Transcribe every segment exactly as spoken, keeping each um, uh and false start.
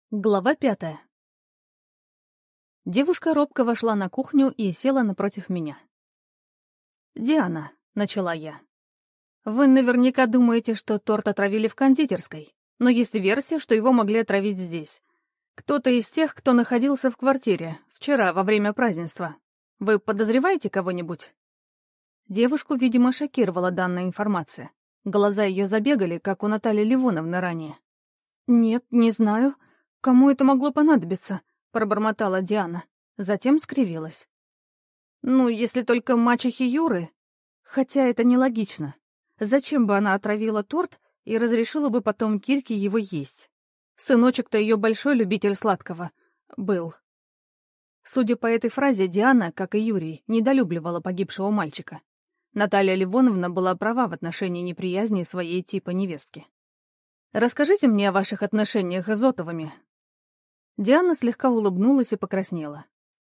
Глава пятая. Девушка робко вошла на кухню и села напротив меня. «Диана», — начала я, — «вы наверняка думаете, что торт отравили в кондитерской, но есть версия, что его могли отравить здесь. Кто-то из тех, кто находился в квартире вчера во время празднества. Вы подозреваете кого-нибудь?» Девушку, видимо, шокировала данная информация. Глаза ее забегали, как у Натальи Ливоновны ранее. «Нет, не знаю. Кому это могло понадобиться?» — пробормотала Диана. Затем скривилась. «Ну, если только мачехи Юры. Хотя это нелогично. Зачем бы она отравила торт и разрешила бы потом Кирке его есть? Сыночек-то ее большой любитель сладкого. Был». Судя по этой фразе, Диана, как и Юрий, недолюбливала погибшего мальчика. Наталья Ливоновна была права в отношении неприязни своей типа невестки. «Расскажите мне о ваших отношениях с Зотовыми». Диана слегка улыбнулась и покраснела.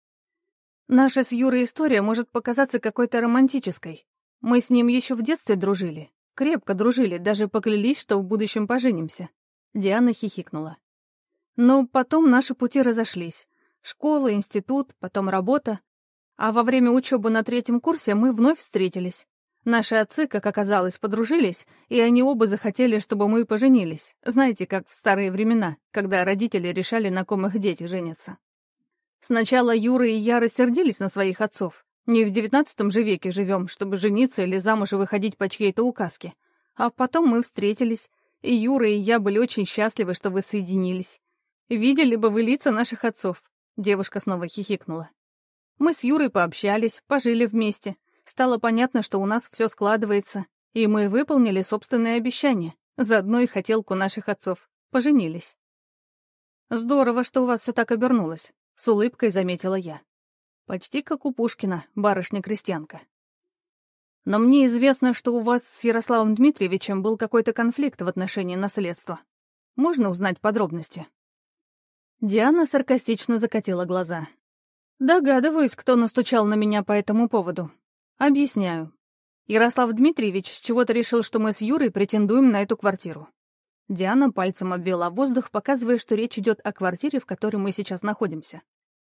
«Наша с Юрой история может показаться какой-то романтической. Мы с ним еще в детстве дружили. Крепко дружили, даже поклялись, что в будущем поженимся». Диана хихикнула. «Но потом наши пути разошлись. Школа, институт, потом работа. А во время учебы на третьем курсе мы вновь встретились. Наши отцы, как оказалось, подружились, и они оба захотели, чтобы мы поженились. Знаете, как в старые времена, когда родители решали, на ком их дети женятся. Сначала Юра и я рассердились на своих отцов. Не в девятнадцатом же веке живем, чтобы жениться или замуж и выходить по чьей-то указке. А потом мы встретились, и Юра и я были очень счастливы, что вы соединились. Видели бы вы лица наших отцов. Девушка снова хихикнула. Мы с Юрой пообщались, пожили вместе. Стало понятно, что у нас все складывается, и мы выполнили собственные обещания, заодно и хотелку наших отцов. Поженились. «Здорово, что у вас все так обернулось», — с улыбкой заметила я. «Почти как у Пушкина, барышня-крестьянка». «Но мне известно, что у вас с Ярославом Дмитриевичем был какой-то конфликт в отношении наследства. Можно узнать подробности?» Диана саркастично закатила глаза. «Догадываюсь, кто настучал на меня по этому поводу. Объясняю. Ярослав Дмитриевич с чего-то решил, что мы с Юрой претендуем на эту квартиру». Диана пальцем обвела воздух, показывая, что речь идет о квартире, в которой мы сейчас находимся.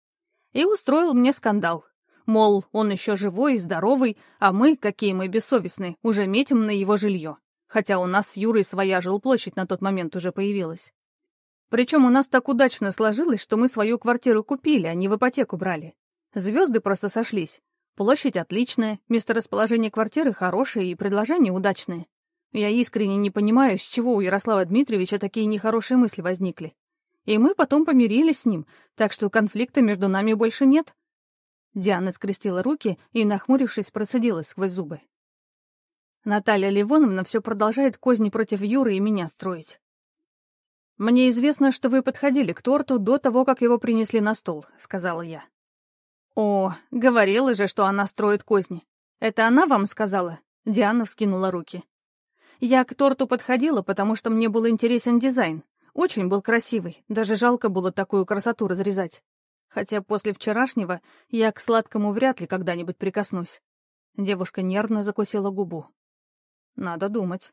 И устроил мне скандал. Мол, он еще живой и здоровый, а мы, какие мы бессовестные, уже метим на его жилье. Хотя у нас с Юрой своя жилплощадь на тот момент уже появилась. Причем у нас так удачно сложилось, что мы свою квартиру купили, а не в ипотеку брали. Звезды просто сошлись. Площадь отличная, месторасположение квартиры хорошее и предложения удачные. Я искренне не понимаю, с чего у Ярослава Дмитриевича такие нехорошие мысли возникли. И мы потом помирились с ним, так что конфликта между нами больше нет». Диана скрестила руки и, нахмурившись, процедила сквозь зубы. «Наталья Ливоновна все продолжает козни против Юры и меня строить. Мне известно, что вы подходили к торту до того, как его принесли на стол», — сказала я. «О, говорила же, что она строит козни. Это она вам сказала?» Диана вскинула руки. «Я к торту подходила, потому что мне был интересен дизайн. Очень был красивый, даже жалко было такую красоту разрезать. Хотя после вчерашнего я к сладкому вряд ли когда-нибудь прикоснусь». Девушка нервно закусила губу. «Надо думать.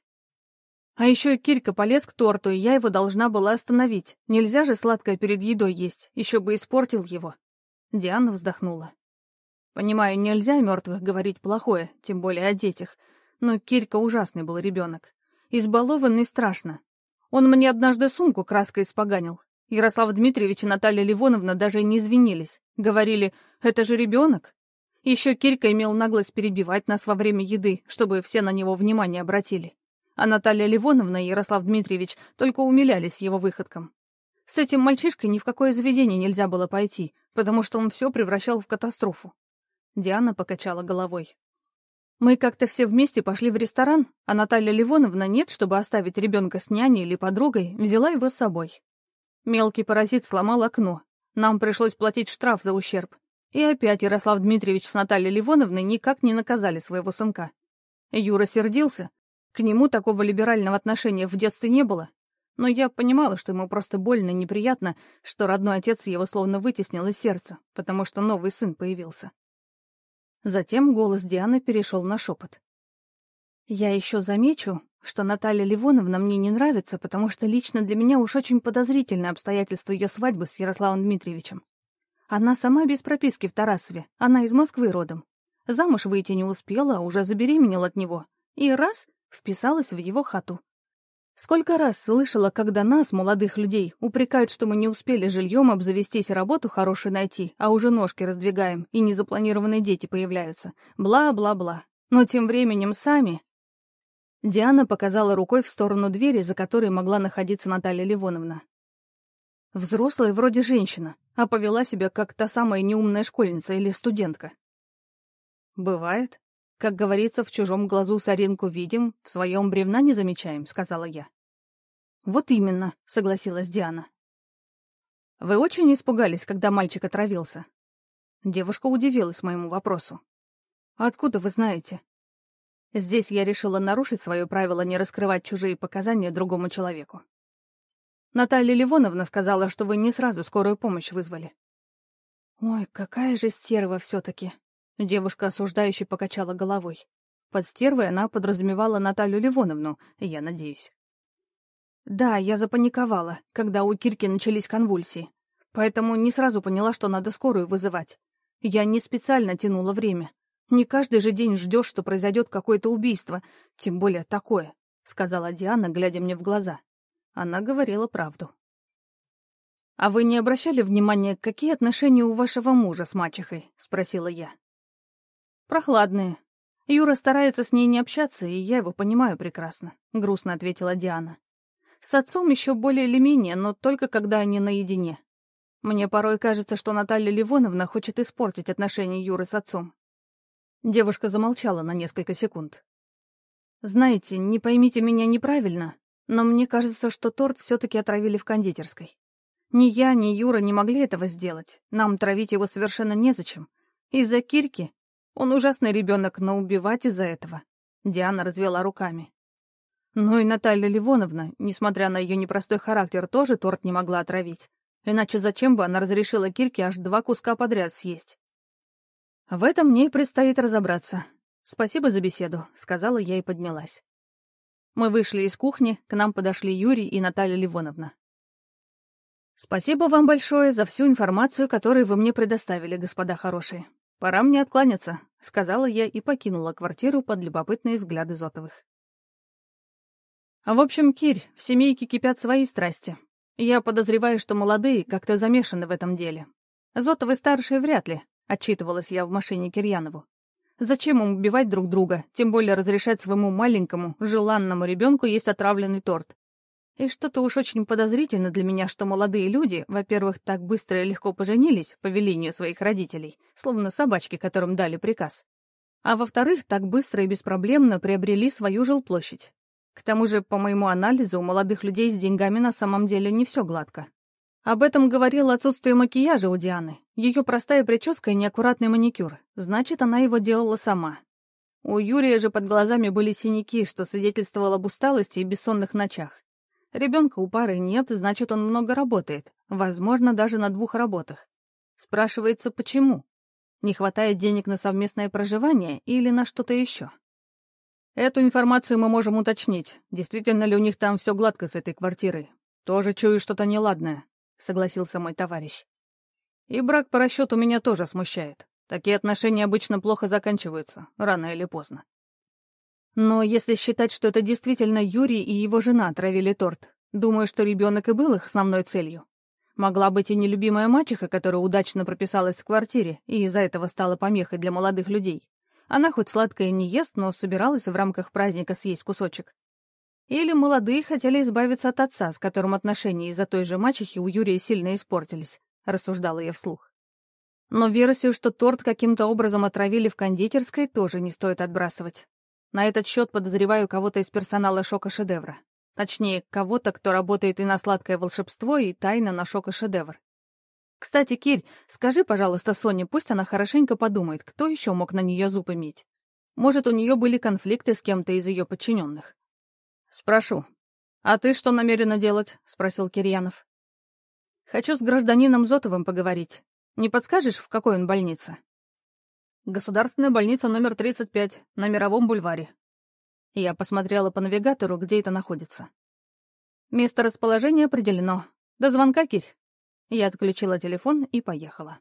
А еще и Кирка полез к торту, и я его должна была остановить. Нельзя же сладкое перед едой есть, еще бы испортил его». Диана вздохнула. «Понимаю, нельзя о мертвых говорить плохое, тем более о детях, но Кирка ужасный был ребенок. Избалованный страшно. Он мне однажды сумку краской испоганил. Ярослав Дмитриевич и Наталья Ливоновна даже не извинились. Говорили, это же ребенок. Еще Кирка имел наглость перебивать нас во время еды, чтобы все на него внимание обратили. А Наталья Ливоновна и Ярослав Дмитриевич только умилялись его выходкам. С этим мальчишкой ни в какое заведение нельзя было пойти, потому что он все превращал в катастрофу». Диана покачала головой. «Мы как-то все вместе пошли в ресторан, а Наталья Ливоновна нет, чтобы оставить ребенка с няней или подругой, взяла его с собой. Мелкий паразит сломал окно. Нам пришлось платить штраф за ущерб. И опять Ярослав Дмитриевич с Натальей Ливоновной никак не наказали своего сынка. Юра сердился. К нему такого либерального отношения в детстве не было. Но я понимала, что ему просто больно и неприятно, что родной отец его словно вытеснил из сердца, потому что новый сын появился». Затем голос Дианы перешел на шепот. «Я еще замечу, что Наталья Ливоновна мне не нравится, потому что лично для меня уж очень подозрительное обстоятельство ее свадьбы с Ярославом Дмитриевичем. Она сама без прописки в Тарасове, она из Москвы родом. Замуж выйти не успела, а уже забеременела от него. И раз — вписалась в его хату. Сколько раз слышала, когда нас, молодых людей, упрекают, что мы не успели жильем обзавестись, работу хорошую найти, а уже ножки раздвигаем, и незапланированные дети появляются. Бла-бла-бла. Но тем временем сами... Диана показала рукой в сторону двери, за которой могла находиться Наталья Ливоновна. Взрослая вроде женщина, а повела себя как та самая неумная школьница или студентка. «Бывает. Как говорится, в чужом глазу соринку видим, в своем бревна не замечаем», — сказала я. «Вот именно», — согласилась Диана. «Вы очень испугались, когда мальчик отравился?» Девушка удивилась моему вопросу. «Откуда вы знаете?» Здесь я решила нарушить свое правило не раскрывать чужие показания другому человеку. Наталья Ливоновна сказала, что вы не сразу скорую помощь вызвали. «Ой, какая же стерва все-таки!» Девушка осуждающе покачала головой. Под стервой она подразумевала Наталью Ливоновну, я надеюсь. Да, я запаниковала, когда у Кирки начались конвульсии, поэтому не сразу поняла, что надо скорую вызывать. Я не специально тянула время. Не каждый же день ждешь, что произойдет какое-то убийство, тем более такое, — сказала Диана, глядя мне в глаза. Она говорила правду. «А вы не обращали внимания, какие отношения у вашего мужа с мачехой?» — спросила я. «Прохладные. Юра старается с ней не общаться, и я его понимаю прекрасно», — грустно ответила Диана. «С отцом еще более или менее, но только когда они наедине. Мне порой кажется, что Наталья Ливоновна хочет испортить отношения Юры с отцом». Девушка замолчала на несколько секунд. «Знаете, не поймите меня неправильно, но мне кажется, что торт все-таки отравили в кондитерской. Ни я, ни Юра не могли этого сделать, нам травить его совершенно незачем. Из-за Кирки... Он ужасный ребенок, но убивать из-за этого. Диана развела руками. Ну и Наталья Ливоновна, несмотря на ее непростой характер, тоже торт не могла отравить. Иначе зачем бы она разрешила Кирке аж два куска подряд съесть? В этом мне и предстоит разобраться. Спасибо за беседу, сказала я и поднялась. Мы вышли из кухни, к нам подошли Юрий и Наталья Ливоновна. Спасибо вам большое за всю информацию, которую вы мне предоставили, господа хорошие. «Пора мне откланяться», — сказала я и покинула квартиру под любопытные взгляды Зотовых. В общем, Кирь, в семейке кипят свои страсти. Я подозреваю, что молодые как-то замешаны в этом деле. Зотовы-старшие вряд ли, — отчитывалась я в машине Кирьянову. Зачем им убивать друг друга, тем более разрешать своему маленькому, желанному ребенку есть отравленный торт? И что-то уж очень подозрительно для меня, что молодые люди, во-первых, так быстро и легко поженились по велению своих родителей, словно собачки, которым дали приказ. А во-вторых, так быстро и беспроблемно приобрели свою жилплощадь. К тому же, по моему анализу, у молодых людей с деньгами на самом деле не все гладко. Об этом говорило отсутствие макияжа у Дианы, ее простая прическа и неаккуратный маникюр. Значит, она его делала сама. У Юрия же под глазами были синяки, что свидетельствовало об усталости и бессонных ночах. Ребенка у пары нет, значит, он много работает, возможно, даже на двух работах. Спрашивается, почему? Не хватает денег на совместное проживание или на что-то еще? Эту информацию мы можем уточнить, действительно ли у них там все гладко с этой квартирой. Тоже чую что-то неладное, согласился мой товарищ. И брак по расчету меня тоже смущает. Такие отношения обычно плохо заканчиваются, рано или поздно. Но если считать, что это действительно Юрий и его жена отравили торт, думаю, что ребенок и был их основной целью. Могла быть и нелюбимая мачеха, которая удачно прописалась в квартире и из-за этого стала помехой для молодых людей. Она хоть сладкое не ест, но собиралась в рамках праздника съесть кусочек. Или молодые хотели избавиться от отца, с которым отношения из-за той же мачехи у Юрия сильно испортились, рассуждала я вслух. Но версию, что торт каким-то образом отравили в кондитерской, тоже не стоит отбрасывать. На этот счет подозреваю кого-то из персонала «Шока-шедевра». Точнее, кого-то, кто работает и на сладкое волшебство, и тайно на «Шока-шедевр». Кстати, Кирь, скажи, пожалуйста, Соне, пусть она хорошенько подумает, кто еще мог на нее зуб иметь. Может, у нее были конфликты с кем-то из ее подчиненных. Спрошу. А ты что намерена делать? Спросил Кирьянов. Хочу с гражданином Зотовым поговорить. Не подскажешь, в какой он больнице? Государственная больница номер тридцать пять, на Мировом бульваре. Я посмотрела по навигатору, где это находится. Место расположения определено. До звонка, Кирь. Я отключила телефон и поехала.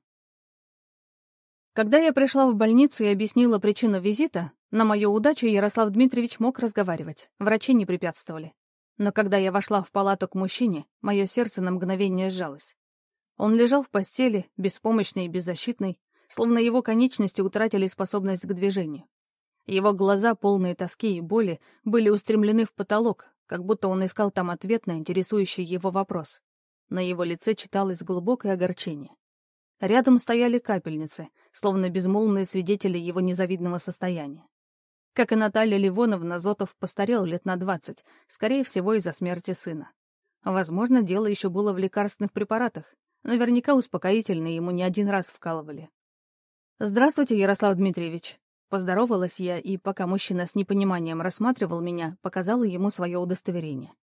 Когда я пришла в больницу и объяснила причину визита, на мою удачу Ярослав Дмитриевич мог разговаривать, врачи не препятствовали. Но когда я вошла в палату к мужчине, мое сердце на мгновение сжалось. Он лежал в постели, беспомощный и беззащитный, словно его конечности утратили способность к движению. Его глаза, полные тоски и боли, были устремлены в потолок, как будто он искал там ответ на интересующий его вопрос. На его лице читалось глубокое огорчение. Рядом стояли капельницы, словно безмолвные свидетели его незавидного состояния. Как и Наталья Ливоновна, Зотов постарел лет на двадцать, скорее всего, из-за смерти сына. Возможно, дело еще было в лекарственных препаратах. Наверняка успокоительные ему не один раз вкалывали. «Здравствуйте, Ярослав Дмитриевич». Поздоровалась я, и пока мужчина с непониманием рассматривал меня, показала ему свое удостоверение.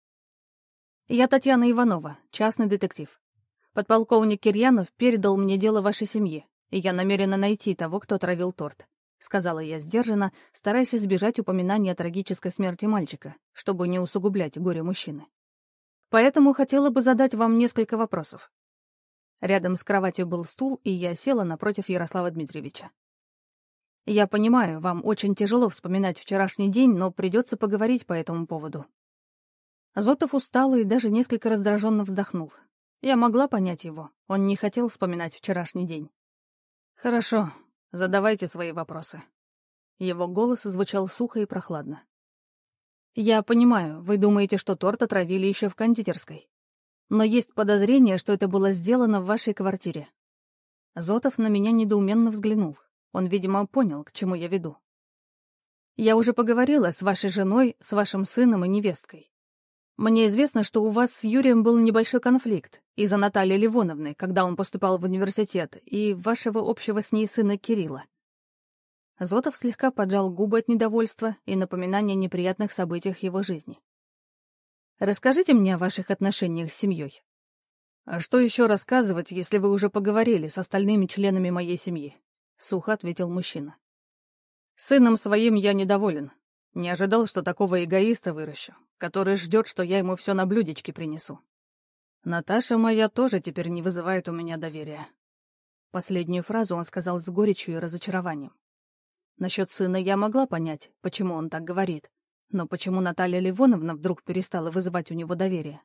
«Я Татьяна Иванова, частный детектив. Подполковник Кирьянов передал мне дело вашей семьи, и я намерена найти того, кто отравил торт», — сказала я сдержанно, стараясь избежать упоминания о трагической смерти мальчика, чтобы не усугублять горе мужчины. «Поэтому хотела бы задать вам несколько вопросов». Рядом с кроватью был стул, и я села напротив Ярослава Дмитриевича. «Я понимаю, вам очень тяжело вспоминать вчерашний день, но придется поговорить по этому поводу». Зотов устал и даже несколько раздраженно вздохнул. Я могла понять его, он не хотел вспоминать вчерашний день. «Хорошо, задавайте свои вопросы». Его голос звучал сухо и прохладно. «Я понимаю, вы думаете, что торт отравили еще в кондитерской. Но есть подозрение, что это было сделано в вашей квартире». Зотов на меня недоуменно взглянул. Он, видимо, понял, к чему я веду. «Я уже поговорила с вашей женой, с вашим сыном и невесткой. Мне известно, что у вас с Юрием был небольшой конфликт из-за Натальи Ливоновны, когда он поступал в университет, и вашего общего с ней сына Кирилла». Зотов слегка поджал губы от недовольства и напоминания о неприятных событиях его жизни. «Расскажите мне о ваших отношениях с семьей». «А что еще рассказывать, если вы уже поговорили с остальными членами моей семьи?» — сухо ответил мужчина. «Сыном своим я недоволен. Не ожидал, что такого эгоиста выращу, который ждет, что я ему все на блюдечке принесу. Наташа моя тоже теперь не вызывает у меня доверия». Последнюю фразу он сказал с горечью и разочарованием. Насчет сына я могла понять, почему он так говорит, но почему Наталья Ливоновна вдруг перестала вызывать у него доверие?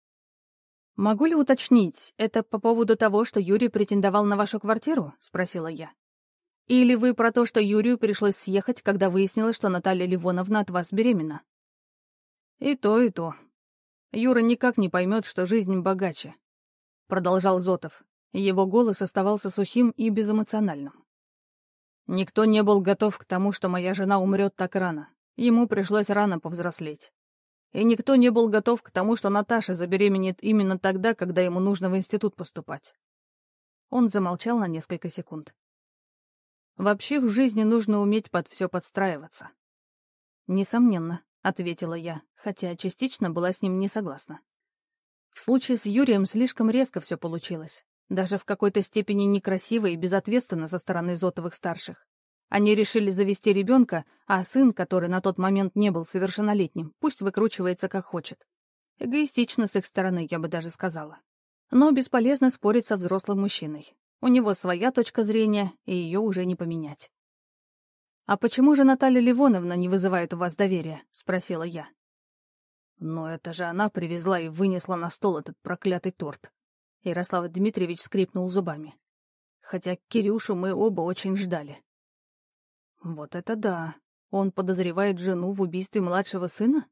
«Могу ли уточнить, это по поводу того, что Юрий претендовал на вашу квартиру?» — спросила я. «Или вы про то, что Юрию пришлось съехать, когда выяснилось, что Наталья Ливоновна от вас беременна?» «И то, и то. Юра никак не поймет, что жизнь богаче», — продолжал Зотов. Его голос оставался сухим и безэмоциональным. «Никто не был готов к тому, что моя жена умрет так рано. Ему пришлось рано повзрослеть. И никто не был готов к тому, что Наташа забеременеет именно тогда, когда ему нужно в институт поступать». Он замолчал на несколько секунд. «Вообще в жизни нужно уметь под все подстраиваться». «Несомненно», — ответила я, хотя частично была с ним не согласна. В случае с Юрием слишком резко все получилось, даже в какой-то степени некрасиво и безответственно со стороны Зотовых-старших. Они решили завести ребенка, а сын, который на тот момент не был совершеннолетним, пусть выкручивается как хочет. Эгоистично с их стороны, я бы даже сказала. Но бесполезно спорить со взрослым мужчиной. У него своя точка зрения, и ее уже не поменять. «А почему же Наталья Ливоновна не вызывает у вас доверия?» — спросила я. «Но это же она привезла и вынесла на стол этот проклятый торт». Ярослав Дмитриевич скрипнул зубами. «Хотя Кирюшу мы оба очень ждали». «Вот это да! Он подозревает жену в убийстве младшего сына?»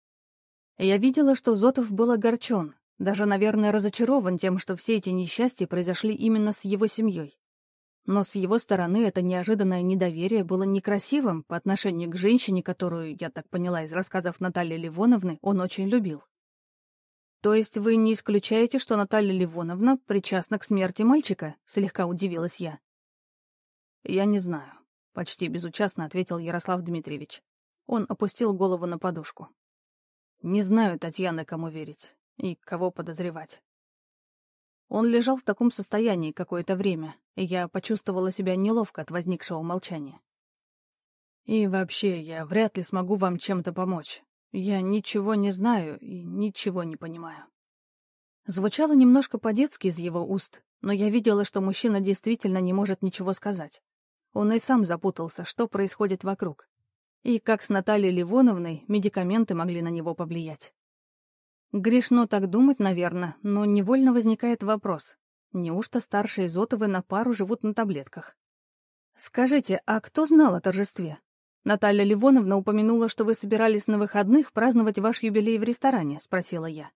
Я видела, что Зотов был огорчен, даже, наверное, разочарован тем, что все эти несчастья произошли именно с его семьей. Но с его стороны это неожиданное недоверие было некрасивым по отношению к женщине, которую, я так поняла из рассказов Натальи Ливоновны, он очень любил. «То есть вы не исключаете, что Наталья Ливоновна причастна к смерти мальчика?» — слегка удивилась я. «Я не знаю», — почти безучастно ответил Ярослав Дмитриевич. Он опустил голову на подушку. «Не знаю, Татьяна, кому верить и кого подозревать». Он лежал в таком состоянии какое-то время, и я почувствовала себя неловко от возникшего молчания. И вообще, я вряд ли смогу вам чем-то помочь. Я ничего не знаю и ничего не понимаю». Звучало немножко по-детски из его уст, но я видела, что мужчина действительно не может ничего сказать. Он и сам запутался, что происходит вокруг. И как с Натальей Ливоновной медикаменты могли на него повлиять. Грешно так думать, наверное, но невольно возникает вопрос. Неужто старшие Зотовы на пару живут на таблетках? «Скажите, а кто знал о торжестве? Наталья Ливоновна упомянула, что вы собирались на выходных праздновать ваш юбилей в ресторане», — спросила я.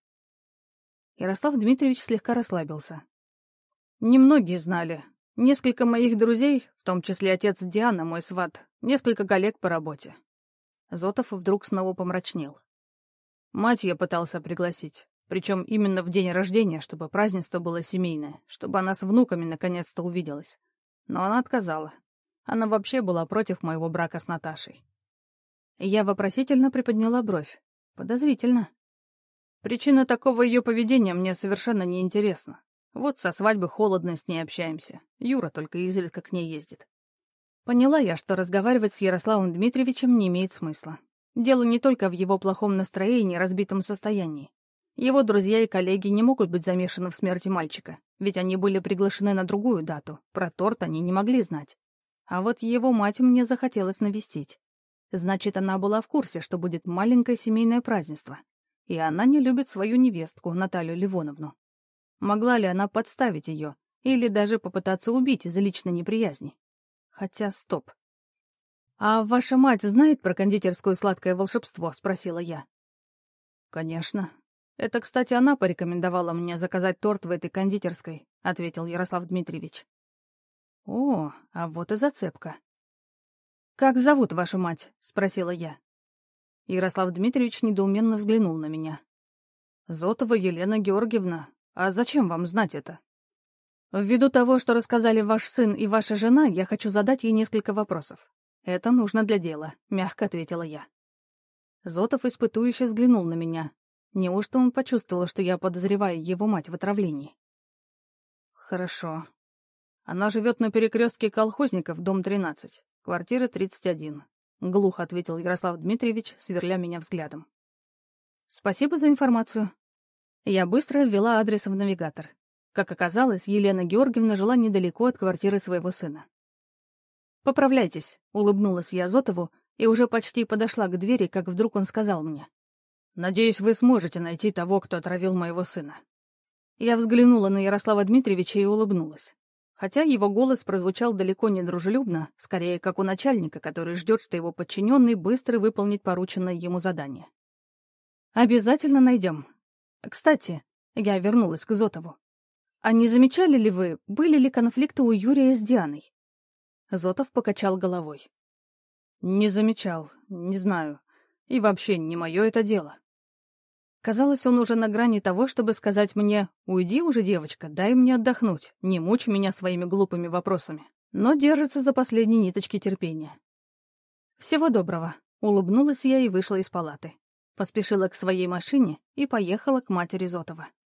Ярослав Дмитриевич слегка расслабился. «Немногие знали. Несколько моих друзей, в том числе отец Дианы, мой сват, несколько коллег по работе». Зотов вдруг снова помрачнел. «Мать я пытался пригласить, причем именно в день рождения, чтобы празднество было семейное, чтобы она с внуками наконец-то увиделась. Но она отказала. Она вообще была против моего брака с Наташей». Я вопросительно приподняла бровь. Подозрительно. Причина такого ее поведения мне совершенно не интересна. Вот со свадьбы холодно с ней общаемся. Юра только изредка к ней ездит. Поняла я, что разговаривать с Ярославом Дмитриевичем не имеет смысла. Дело не только в его плохом настроении и разбитом состоянии. Его друзья и коллеги не могут быть замешаны в смерти мальчика, ведь они были приглашены на другую дату, про торт они не могли знать. А вот его мать мне захотелось навестить. Значит, она была в курсе, что будет маленькое семейное празднество. И она не любит свою невестку, Наталью Ливоновну. Могла ли она подставить ее или даже попытаться убить из-за личной неприязни? Хотя, стоп. «А ваша мать знает про кондитерскую сладкое волшебство?» — спросила я. «Конечно. Это, кстати, она порекомендовала мне заказать торт в этой кондитерской», — ответил Ярослав Дмитриевич. «О, а вот и зацепка». «Как зовут вашу мать?» — спросила я. Ярослав Дмитриевич недоуменно взглянул на меня. «Зотова Елена Георгиевна. А зачем вам знать это?» «Ввиду того, что рассказали ваш сын и ваша жена, я хочу задать ей несколько вопросов. Это нужно для дела», — мягко ответила я. Зотов испытующе взглянул на меня. Неужто он почувствовал, что я подозреваю его мать в отравлении? «Хорошо. Она живет на перекрестке Колхозников, дом тринадцать, квартира тридцать один», — глухо ответил Ярослав Дмитриевич, сверля меня взглядом. «Спасибо за информацию». Я быстро ввела адрес в навигатор. Как оказалось, Елена Георгиевна жила недалеко от квартиры своего сына. «Поправляйтесь», — улыбнулась я Зотову и уже почти подошла к двери, как вдруг он сказал мне. «Надеюсь, вы сможете найти того, кто отравил моего сына». Я взглянула на Ярослава Дмитриевича и улыбнулась. Хотя его голос прозвучал далеко не дружелюбно, скорее как у начальника, который ждет, что его подчиненный быстро выполнит порученное ему задание. «Обязательно найдем. Кстати», — я вернулась к Зотову, «а не замечали ли вы, были ли конфликты у Юрия с Дианой?» Зотов покачал головой. «Не замечал, не знаю. И вообще, не мое это дело». Казалось, он уже на грани того, чтобы сказать мне: «Уйди уже, девочка, дай мне отдохнуть, не мучь меня своими глупыми вопросами», но держится за последние ниточки терпения. «Всего доброго», — улыбнулась я и вышла из палаты. Поспешила к своей машине и поехала к матери Зотова.